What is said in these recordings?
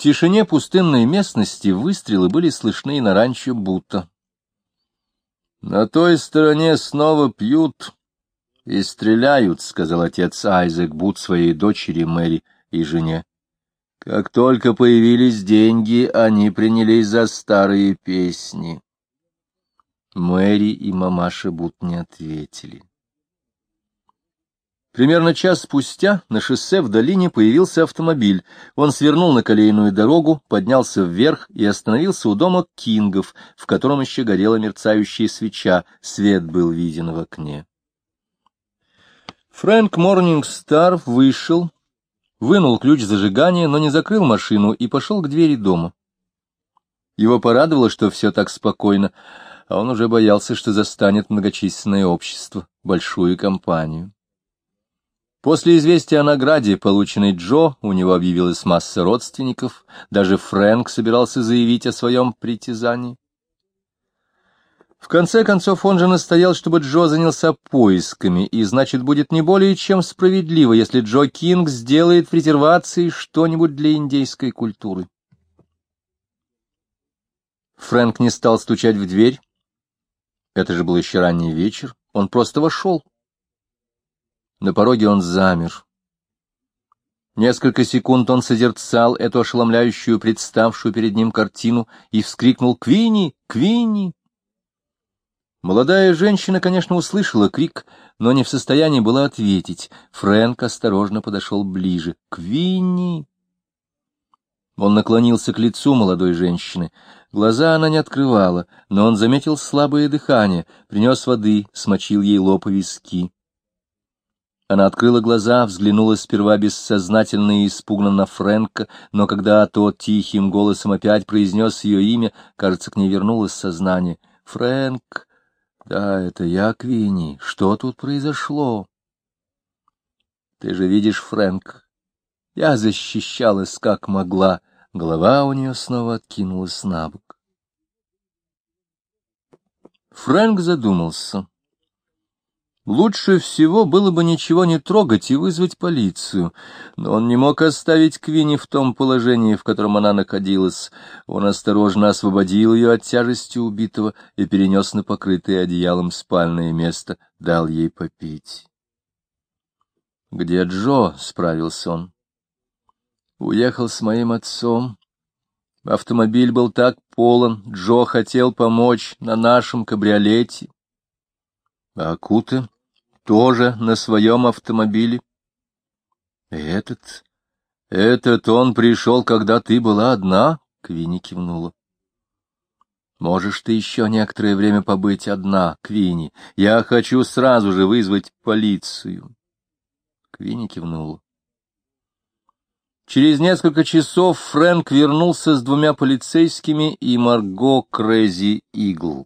тишине пустынной местности выстрелы были слышны и на ранчо Бута. «На той стороне снова пьют и стреляют», — сказал отец Айзек Бут своей дочери Мэри и жене. «Как только появились деньги, они принялись за старые песни». Мэри и мамаша Бут не ответили. Примерно час спустя на шоссе в долине появился автомобиль. Он свернул на колейную дорогу, поднялся вверх и остановился у дома Кингов, в котором еще горела мерцающая свеча. Свет был виден в окне. Фрэнк Морнингстар вышел, вынул ключ зажигания, но не закрыл машину и пошел к двери дома. Его порадовало, что все так спокойно, а он уже боялся, что застанет многочисленное общество, большую компанию. После известия о награде, полученной Джо, у него объявилась масса родственников, даже Фрэнк собирался заявить о своем притязании. В конце концов, он же настоял, чтобы Джо занялся поисками, и, значит, будет не более чем справедливо, если Джо Кинг сделает в резервации что-нибудь для индейской культуры. Фрэнк не стал стучать в дверь. Это же был еще ранний вечер. Он просто вошел. На пороге он замер. Несколько секунд он созерцал эту ошеломляющую, представшую перед ним картину, и вскрикнул «Квинни! Квинни!». Молодая женщина, конечно, услышала крик, но не в состоянии была ответить. Фрэнк осторожно подошел ближе. «Квинни!». Он наклонился к лицу молодой женщины. Глаза она не открывала, но он заметил слабое дыхание, принес воды, смочил ей лоб и виски. Она открыла глаза, взглянула сперва бессознательно и испуганно на Фрэнка, но когда тот тихим голосом опять произнес ее имя, кажется, к ней вернулось сознание. «Фрэнк, да, это я, Квинни. Что тут произошло?» «Ты же видишь, Фрэнк, я защищалась как могла». Голова у нее снова откинулась на бок. Фрэнк задумался. Лучше всего было бы ничего не трогать и вызвать полицию, но он не мог оставить Квинни в том положении, в котором она находилась. Он осторожно освободил ее от тяжести убитого и перенес на покрытое одеялом спальное место, дал ей попить. «Где Джо?» — справился он. «Уехал с моим отцом. Автомобиль был так полон, Джо хотел помочь на нашем кабриолете. А Куте тоже на своем автомобиле. Этот он пришел, когда ты была одна?» — Квинни кивнула. «Можешь ты еще некоторое время побыть одна, Квинни? Я хочу сразу же вызвать полицию». Квинни кивнула. Через несколько часов Фрэнк вернулся с 2 полицейскими и Марго Крэзи Игл.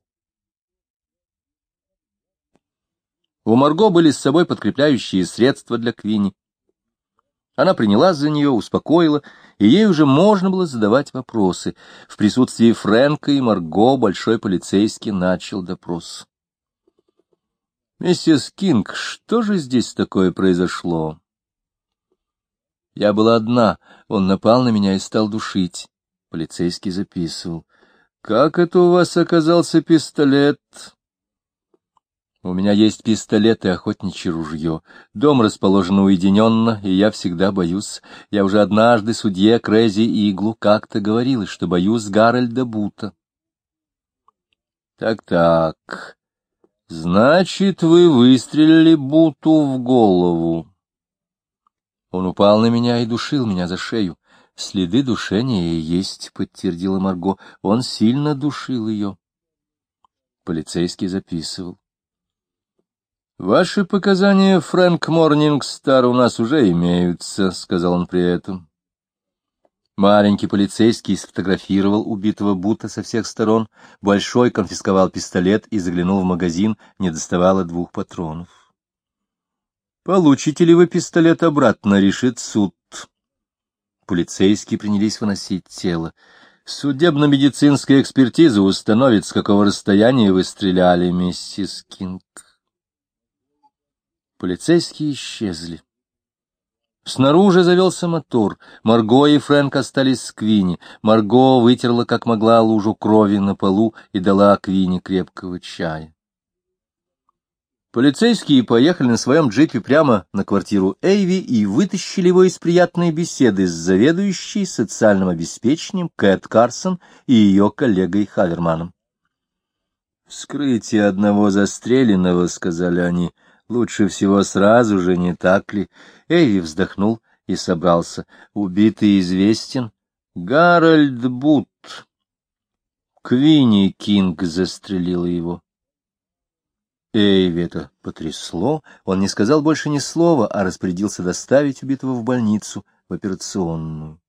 У Марго были с собой подкрепляющие средства для Квинни. Она принялась за нее, успокоила, и ей уже можно было задавать вопросы. В присутствии Фрэнка и Марго большой полицейский начал допрос. «Миссис Кинг, что же здесь такое произошло?» «Я была одна, он напал на меня и стал душить». Полицейский записывал. «Как это у вас оказался пистолет?» «У меня есть пистолет и охотничье ружье. Дом расположен уединенно, и я всегда боюсь. Я уже однажды судье Крэзи Иглу как-то говорила, что боюсь Гарольда Бута». «Так, значит, вы выстрелили Буту в голову?» «Он упал на меня и душил меня за шею. Следы душения и есть», — подтвердила Марго. «Он сильно душил ее». Полицейский записывал. «Ваши показания, Фрэнк Морнингстар, у нас уже имеются», — сказал он при этом. Маленький полицейский сфотографировал убитого Бута со всех сторон, большой конфисковал пистолет и заглянул в магазин, не доставало 2 патронов. «Получите ли вы пистолет обратно, решит суд». Полицейские принялись выносить тело. «Судебно-медицинская экспертиза установит, с какого расстояния вы стреляли, миссис Кинг». Полицейские исчезли. Снаружи завелся мотор. Марго и Фрэнк остались с Квинни. Марго вытерла как могла лужу крови на полу и дала Квинни крепкого чая. Полицейские поехали на своем джипе прямо на квартиру Эйви и вытащили его из приятной беседы с заведующей социальным обеспечением Кэт Карсон и ее коллегой Хаверманом. «Вскрытие одного застреленного, — сказали они, — лучше всего сразу же, не так ли?» Эйви вздохнул и собрался. «Убитый известен? Гарольд Бут. Квинни Кинг застрелила его». Эйви это потрясло, он не сказал больше ни слова, а распорядился доставить убитого в больницу, в операционную.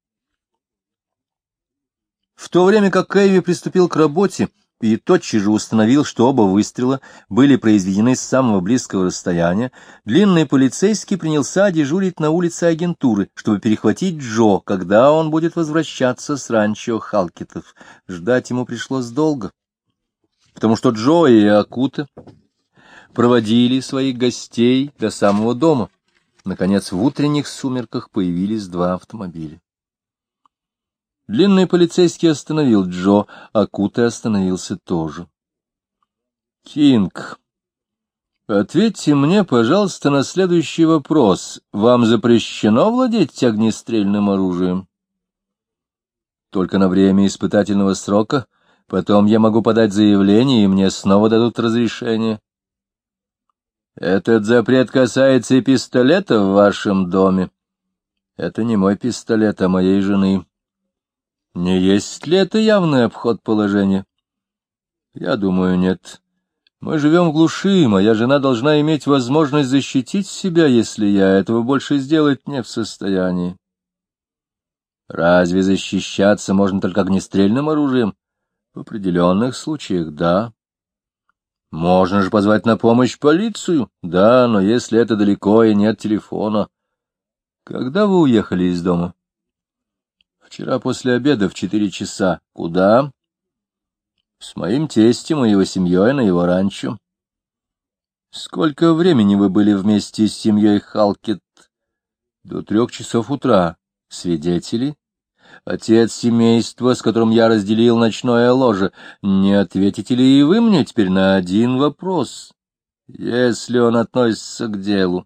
В то время как Эйви приступил к работе и тотчас же установил, что оба выстрела были произведены с самого близкого расстояния, длинный полицейский принялся дежурить на улице агентуры, чтобы перехватить Джо, когда он будет возвращаться с ранчо Халкетов. Ждать ему пришлось долго, потому что Джо и Акута проводили своих гостей до самого дома. Наконец, в утренних сумерках появились два автомобиля. Длинный полицейский остановил Джо, Акута остановился тоже. «Кинг, ответьте мне, пожалуйста, на следующий вопрос. Вам запрещено владеть огнестрельным оружием?» «Только на время испытательного срока. Потом я могу подать заявление, и мне снова дадут разрешение». «Этот запрет касается и пистолета в вашем доме». «Это не мой пистолет, а моей жены». «Не есть ли это явный обход положения?» «Я думаю, нет. Мы живем в глуши, моя жена должна иметь возможность защитить себя, если я этого больше сделать не в состоянии». «Разве защищаться можно только огнестрельным оружием?» «В определенных случаях, да». «Можно же позвать на помощь полицию?» «Да, но если это далеко и нет телефона». «Когда вы уехали из дома?» «Вчера после обеда в 4 часа. Куда?» «С моим тестем и его семьей на его ранчо». «Сколько времени вы были вместе с семьей Халкет?» «До 3 часов утра. Свидетели?» «Отец семейства, с которым я разделил ночное ложе. Не ответите ли и вы мне теперь на один вопрос, если он относится к делу?»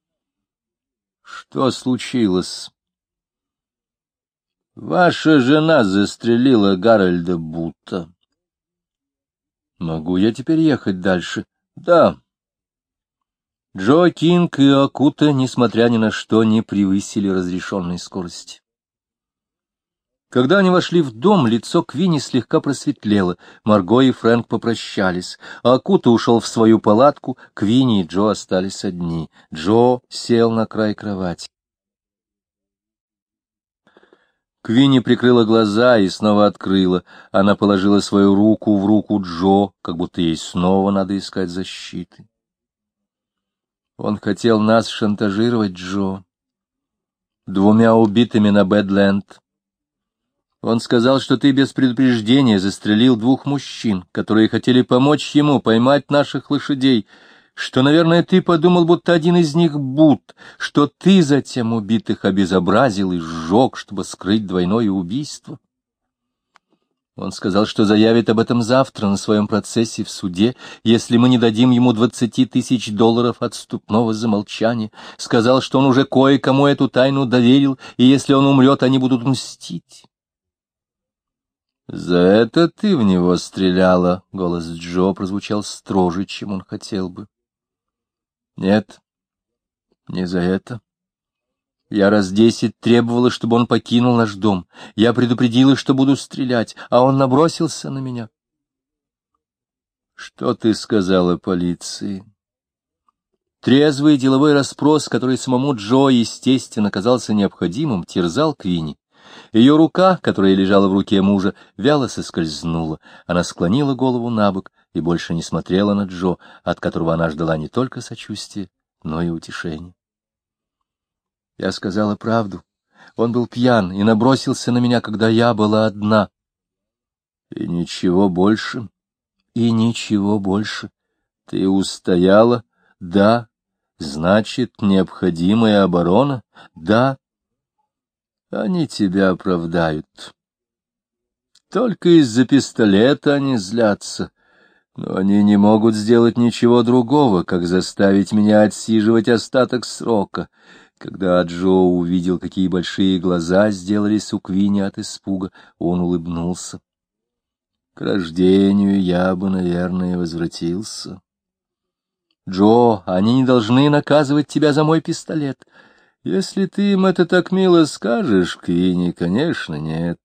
«Что случилось?» «Ваша жена застрелила Гарольда Бута». «Могу я теперь ехать дальше?» «Да». Джо Кинг и Акута, несмотря ни на что, не превысили разрешенной скорости. Когда они вошли в дом, лицо Квинни слегка просветлело. Марго и Фрэнк попрощались. Акута ушел в свою палатку, Квинни и Джо остались одни. Джо сел на край кровати. Квинни прикрыла глаза и снова открыла. Она положила свою руку в руку Джо, как будто ей снова надо искать защиты. «Он хотел нас шантажировать, Джо, 2 убитыми на Бэдленд. Он сказал, что ты без предупреждения застрелил 2 мужчин, которые хотели помочь ему поймать наших лошадей, что, наверное, ты подумал, будто один из них Бут, что ты затем убитых обезобразил и сжег, чтобы скрыть двойное убийство. Он сказал, что заявит об этом завтра на своем процессе в суде, если мы не дадим ему $20 000 отступного за молчание. Сказал, что он уже кое-кому эту тайну доверил, и если он умрет, они будут мстить». «За это ты в него стреляла?» — голос Джо прозвучал строже, чем он хотел бы. «Нет, не за это. Я раз 10 требовала, чтобы он покинул наш дом. Я предупредила, что буду стрелять, а он набросился на меня». «Что ты сказала полиции?» Трезвый деловой расспрос, который самому Джо, естественно, казался необходимым, терзал Квинни. Ее рука, которая лежала в руке мужа, вяло соскользнула. Она склонила голову набок и больше не смотрела на Джо, от которого она ждала не только сочувствия, но и утешения. Я сказала правду. Он был пьян и набросился на меня, когда я была одна. И ничего больше? И ничего больше. Ты устояла? Да. Значит, необходимая оборона? Да. Они тебя оправдают. Только из-за пистолета они злятся. Но они не могут сделать ничего другого, как заставить меня отсиживать остаток срока. Когда Джо увидел, какие большие глаза сделались у Квинни от испуга, он улыбнулся. К рождению я бы, наверное, возвратился. Джо, они не должны наказывать тебя за мой пистолет. Если ты им это так мило скажешь, Квинни, конечно, нет.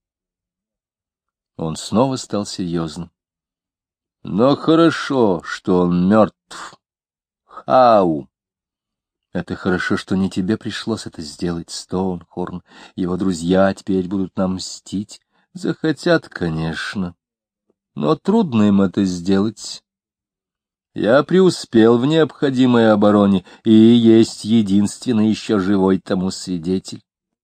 Он снова стал серьезным. Но хорошо, что он мертв. Хау! Это хорошо, что не тебе пришлось это сделать, Стоунхорн. Его друзья теперь будут нам мстить. Захотят, конечно. Но трудно им это сделать. Я преуспел в необходимой обороне, и есть единственный еще живой тому свидетель.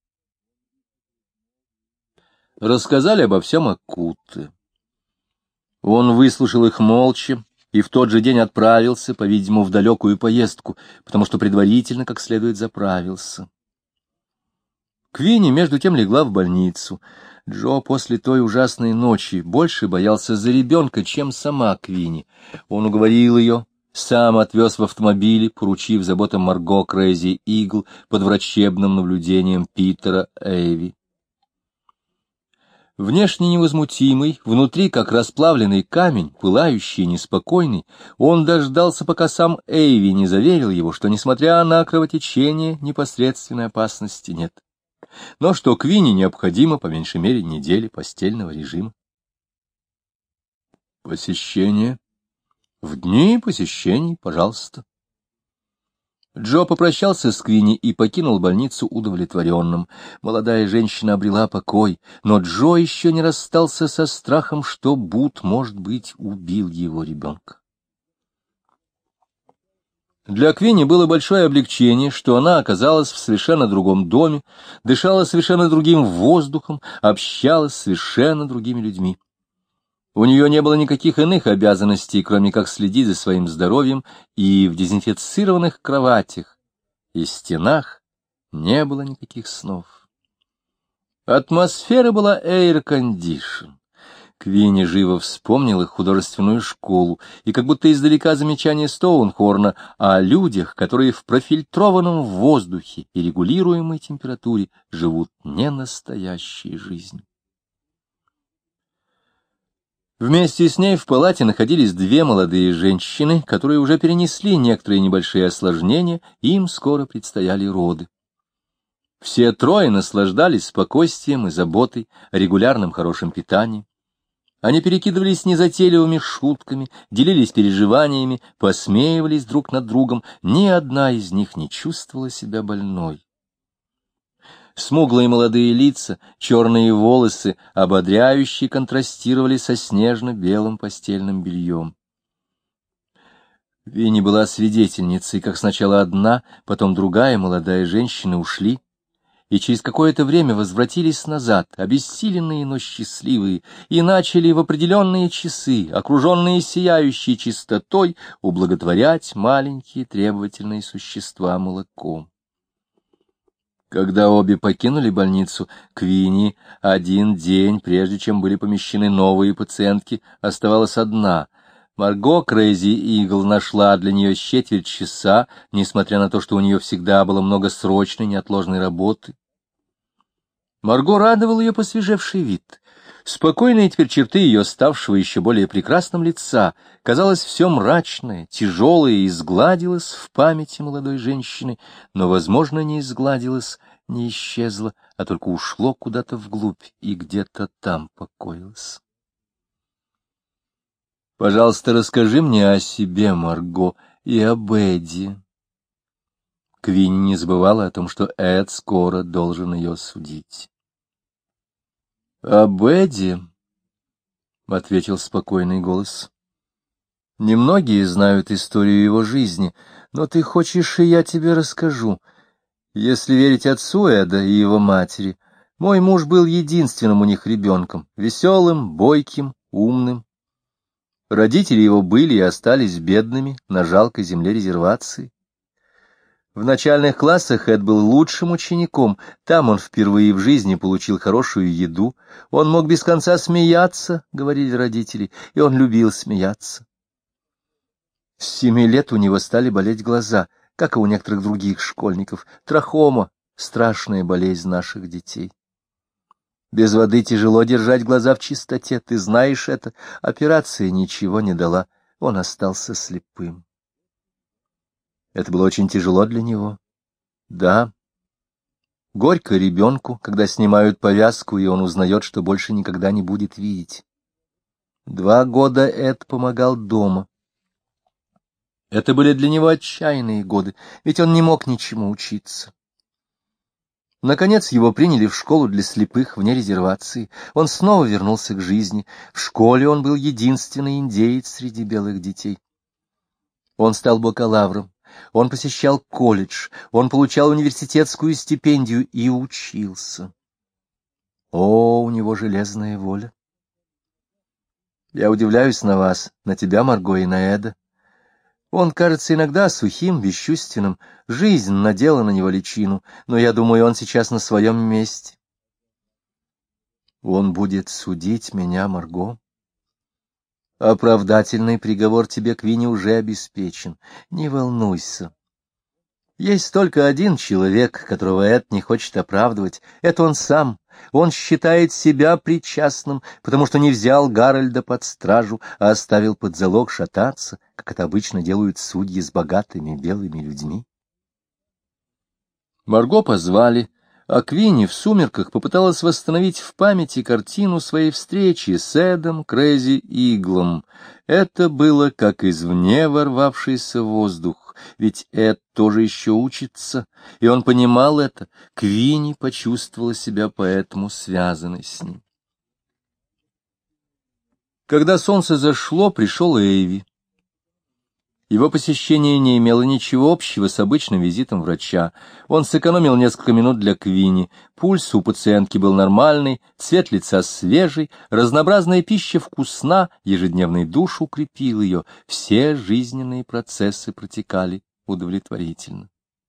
Рассказали обо всем Акутте. Он выслушал их молча и в тот же день отправился, по-видимому, в далекую поездку, потому что предварительно как следует заправился. Квинни между тем легла в больницу. Джо после той ужасной ночи больше боялся за ребенка, чем сама Квинни. Он уговорил ее, сам отвез в автомобиле, поручив заботам Марго Крейзи Игл под врачебным наблюдением Питера Эйви. Внешне невозмутимый, внутри как расплавленный камень, пылающий и неспокойный, он дождался, пока сам Эйви не заверил его, что, несмотря на кровотечение, непосредственной опасности нет, но что Квинни необходимо, по меньшей мере, неделя постельного режима. Посещение? В дни посещений, пожалуйста. Джо попрощался с Квинни и покинул больницу удовлетворенным. Молодая женщина обрела покой, но Джо еще не расстался со страхом, что Бут, может быть, убил его ребенка. Для Квинни было большое облегчение, что она оказалась в совершенно другом доме, дышала совершенно другим воздухом, общалась с совершенно другими людьми. У нее не было никаких иных обязанностей, кроме как следить за своим здоровьем, и в дезинфицированных кроватях и стенах не было никаких снов. Атмосфера была эйр-кондишн. Квинни живо вспомнила художественную школу и как будто издалека замечание Стоунхорна о людях, которые в профильтрованном воздухе и регулируемой температуре живут ненастоящей жизнью. Вместе с ней в палате находились две молодые женщины, которые уже перенесли некоторые небольшие осложнения, и им скоро предстояли роды. Все трое наслаждались спокойствием и заботой, регулярным хорошим питанием. Они перекидывались незатейливыми шутками, делились переживаниями, посмеивались друг над другом. Ни одна из них не чувствовала себя больной. Смуглые молодые лица, черные волосы, ободряюще контрастировали со снежно-белым постельным бельем. Винни была свидетельницей, как сначала одна, потом другая молодая женщина ушли, и через какое-то время возвратились назад, обессиленные, но счастливые, и начали в определенные часы, окруженные сияющей чистотой, ублаготворять маленькие требовательные существа молоком. Когда обе покинули больницу, Квинни один день, прежде чем были помещены новые пациентки, оставалась одна. Марго Крейзи Игл нашла для нее четверть часа, несмотря на то, что у нее всегда было много срочной, неотложной работы. Марго радовал ее посвежевший вид. Спокойные теперь черты ее ставшего еще более прекрасным лица, казалось, все мрачное, тяжелое и изгладилось в памяти молодой женщины, но, возможно, не изгладилось, не исчезло, а только ушло куда-то вглубь и где-то там покоилось. «Пожалуйста, расскажи мне о себе, Марго, и об Эдди». Квинни не забывала о том, что Эд скоро должен ее судить. «Об Эдди», — ответил спокойный голос. «Немногие знают историю его жизни, но ты хочешь, и я тебе расскажу. Если верить отцу Эда и его матери, мой муж был единственным у них ребенком, веселым, бойким, умным. Родители его были и остались бедными на жалкой земле резервации. В начальных классах Эд был лучшим учеником, там он впервые в жизни получил хорошую еду. Он мог без конца смеяться, говорили родители, и он любил смеяться. С 7 лет у него стали болеть глаза, как и у некоторых других школьников. Трахома — страшная болезнь наших детей. Без воды тяжело держать глаза в чистоте, ты знаешь это. Операция ничего не дала, он остался слепым. Это было очень тяжело для него. Да. Горько ребенку, когда снимают повязку, и он узнает, что больше никогда не будет видеть. 2 года Эд помогал дома. Это были для него отчаянные годы, ведь он не мог ничему учиться. Наконец его приняли в школу для слепых вне резервации. Он снова вернулся к жизни. В школе он был единственный индеец среди белых детей. Он стал бакалавром, он посещал колледж, он получал университетскую стипендию и учился. О, у него железная воля! Я удивляюсь на вас, на тебя, Марго, и на Эда. Он кажется иногда сухим, бесчувственным, жизнь надела на него личину, но я думаю, он сейчас на своем месте. Он будет судить меня, Марго. Оправдательный приговор тебе, Квинни, уже обеспечен. Не волнуйся. Есть только один человек, которого Эд не хочет оправдывать. Это он сам. Он считает себя причастным, потому что не взял Гарольда под стражу, а оставил под залог шататься, как это обычно делают судьи с богатыми белыми людьми. Марго позвали, а Квинни в сумерках попыталась восстановить в памяти картину своей встречи с Эдом Крэзи Иглом. Это было как извне ворвавшийся воздух, ведь Эд тоже еще учится, и он понимал это. Квинни почувствовала себя поэтому связанной с ним. Когда солнце зашло, пришел Эйви. Его посещение не имело ничего общего с обычным визитом врача. Он сэкономил несколько минут для Квинни. Пульс у пациентки был нормальный, цвет лица свежий, разнообразная пища вкусна, ежедневный душ укрепил ее, все жизненные процессы протекали удовлетворительно.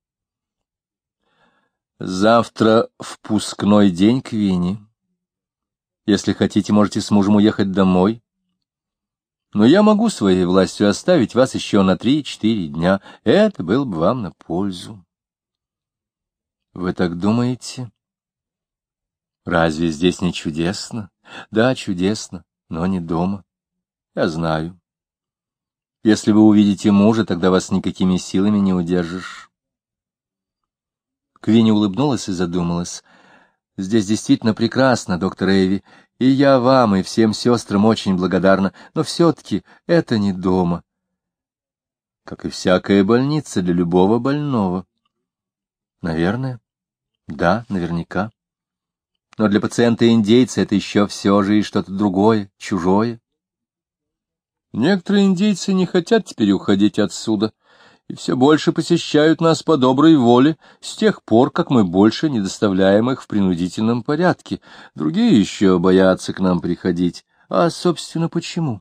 Завтра впускной день, Квинни. Если хотите, можете с мужем уехать домой. Но я могу своей властью оставить вас еще на 3-4 дня. Это было бы вам на пользу. Вы так думаете? Разве здесь не чудесно? Да, чудесно, но не дома. Я знаю. Если вы увидите мужа, тогда вас никакими силами не удержишь. Квинни улыбнулась и задумалась. Здесь действительно прекрасно, доктор Эйви. И я вам, и всем сестрам очень благодарна, но все-таки это не дома. Как и всякая больница для любого больного. Наверное. Да, наверняка. Но для пациента-индейца это еще все же и что-то другое, чужое. Некоторые индейцы не хотят теперь уходить отсюда, и все больше посещают нас по доброй воле, с тех пор, как мы больше не доставляем их в принудительном порядке. Другие еще боятся к нам приходить. А, собственно, почему?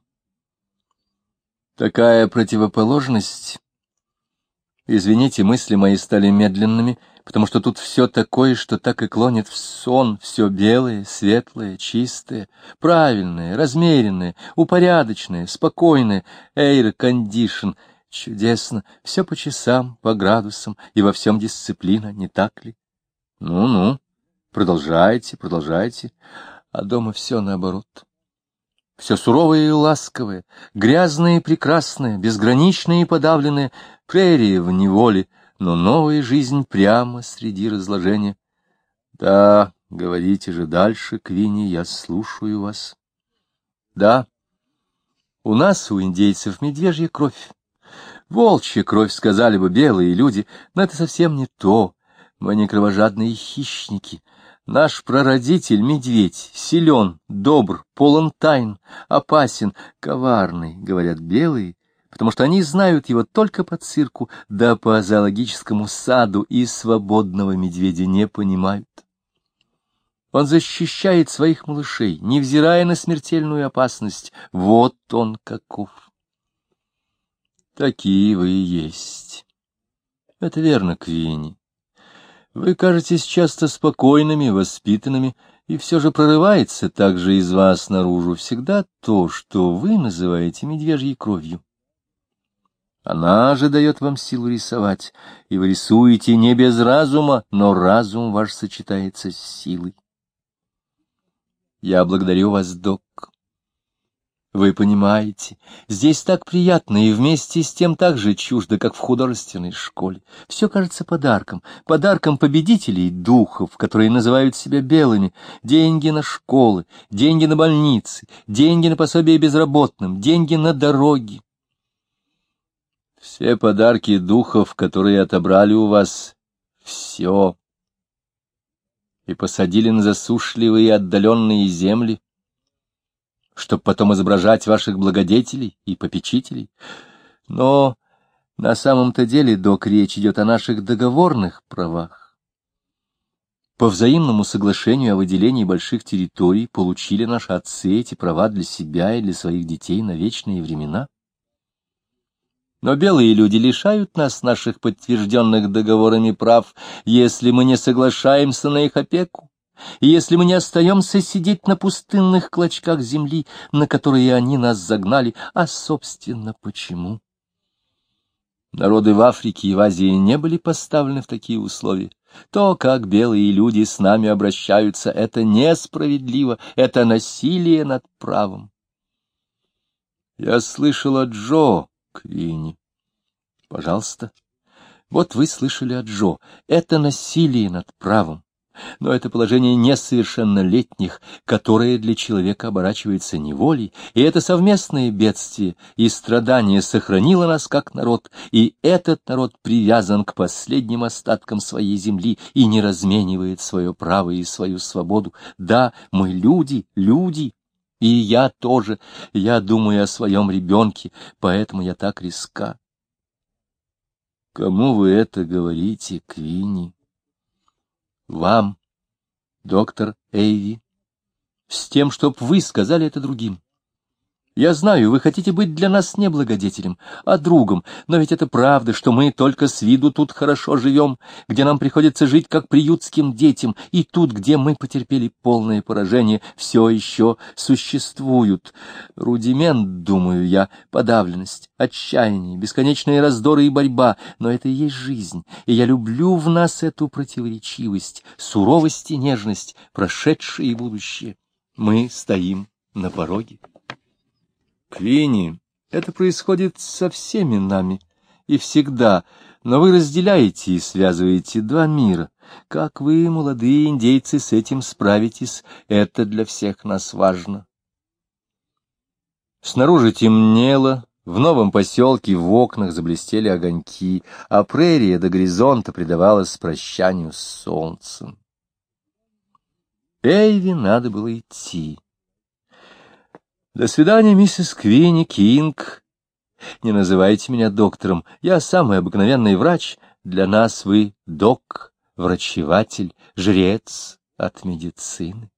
Такая противоположность... Извините, мысли мои стали медленными, потому что тут все такое, что так и клонит в сон, все белое, светлое, чистое, правильное, размеренное, упорядоченное, спокойное, эйр-кондишн. Чудесно, все по часам, по градусам, и во всем дисциплина, не так ли? Ну-ну, продолжайте, продолжайте. А дома все наоборот. Все суровое и ласковое, грязное и прекрасное, безграничное и подавленное, прерия в неволе, но новая жизнь прямо среди разложения. Да, говорите же дальше, Квинни, я слушаю вас. Да, у нас, у индейцев, медвежья кровь. Волчья кровь, сказали бы белые люди, но это совсем не то. Мы не кровожадные хищники. Наш прародитель, медведь, силен, добр, полон тайн, опасен, коварный, говорят белые, потому что они знают его только по цирку, да по зоологическому саду, и свободного медведя не понимают. Он защищает своих малышей, невзирая на смертельную опасность. Вот он каков. Такие вы и есть. Это верно, Квинни. Вы кажетесь часто спокойными, воспитанными, и все же прорывается также из вас наружу всегда то, что вы называете медвежьей кровью. Она же дает вам силу рисовать, и вы рисуете не без разума, но разум ваш сочетается с силой. Я благодарю вас, док. Вы понимаете, здесь так приятно и вместе с тем так же чуждо, как в художественной школе. Все кажется подарком, подарком победителей духов, которые называют себя белыми. Деньги на школы, деньги на больницы, деньги на пособие безработным, деньги на дороги. Все подарки духов, которые отобрали у вас все и посадили на засушливые и отдаленные земли, чтобы потом изображать ваших благодетелей и попечителей. Но на самом-то деле, док, речь идет о наших договорных правах. По взаимному соглашению о выделении больших территорий получили наши отцы эти права для себя и для своих детей на вечные времена. Но белые люди лишают нас наших подтвержденных договорами прав, если мы не соглашаемся на их опеку, и если мы не остаемся сидеть на пустынных клочках земли, на которые они нас загнали. А, собственно, почему? Народы в Африке и в Азии не были поставлены в такие условия. То, как белые люди с нами обращаются, это несправедливо, это насилие над правом. Я слышал от Джо, Квинни. Пожалуйста. Вот вы слышали от Джо. Это насилие над правом. Но это положение несовершеннолетних, которое для человека оборачивается неволей, и это совместное бедствие и страдание сохранило нас как народ, и этот народ привязан к последним остаткам своей земли и не разменивает свое право и свою свободу. Да, мы люди, и я тоже, я думаю о своем ребенке, поэтому я так риска. Кому вы это говорите, Квинни? Вам, доктор Эйви, с тем, чтоб вы сказали это другим. Я знаю, вы хотите быть для нас не благодетелем, а другом, но ведь это правда, что мы только с виду тут хорошо живем, где нам приходится жить как приютским детям, и тут, где мы потерпели полное поражение, все еще существуют. Рудимент, думаю я, подавленность, отчаяние, бесконечные раздоры и борьба, но это и есть жизнь, и я люблю в нас эту противоречивость, суровость и нежность, прошедшее и будущее. Мы стоим на пороге. Квинни, это происходит со всеми нами и всегда, но вы разделяете и связываете два мира. Как вы, молодые индейцы, с этим справитесь, это для всех нас важно. Снаружи темнело, в новом поселке в окнах заблестели огоньки, а прерия до горизонта предавалась прощанию с солнцем. Эйви надо было идти. До свидания, миссис Квинни Кинг. Не называйте меня доктором. Я самый обыкновенный врач. Для нас вы док, врачеватель, жрец от медицины.